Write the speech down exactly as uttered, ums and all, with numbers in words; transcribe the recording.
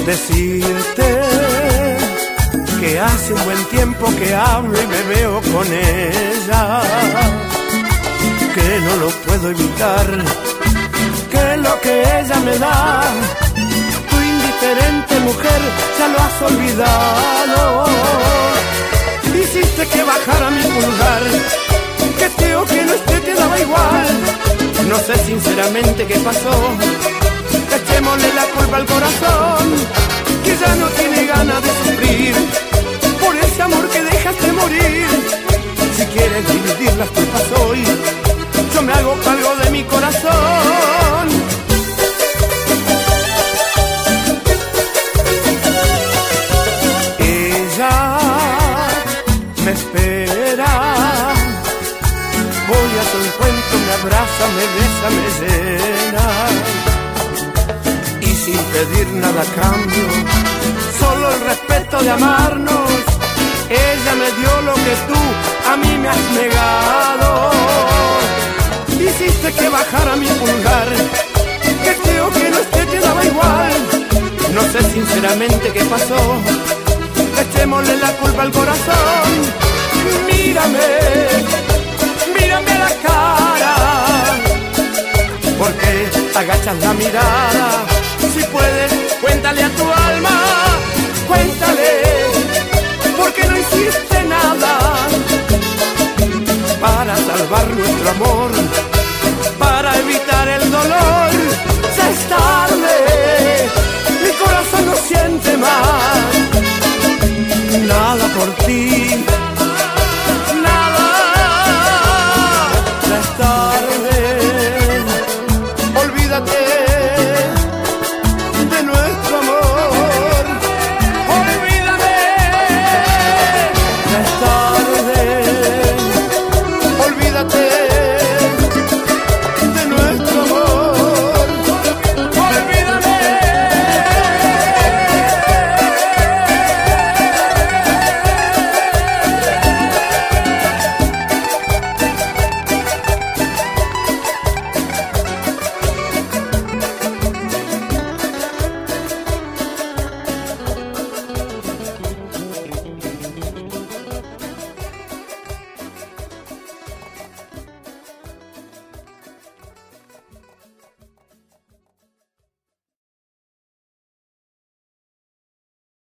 decirte que hace un buen tiempo que hablo y me veo con ella, que no lo puedo evitar, que lo que ella me da, tu indiferente mujer, ya lo has olvidado. Hiciste que bajara mi pulgar, que esté o que no esté te daba igual. No sé sinceramente qué pasó, echémosle la culpa al corazón, que ya no tiene ganas de sufrir por ese amor que dejaste morir. Si quieres dividir las culpas hoy, yo me hago cargo de mi corazón. Ella me espera, voy a su encuentro, me abraza, me besa, me llena, y sin pedir nada a cambio, solo el respeto de amarnos, ella me dio lo que tú a mí me has negado. Hiciste que bajara mi pulgar, que creo que no esté te daba igual. No sé sinceramente qué pasó, echémosle la culpa al corazón. Mírame, mírame a la cara, porque agachas la mirada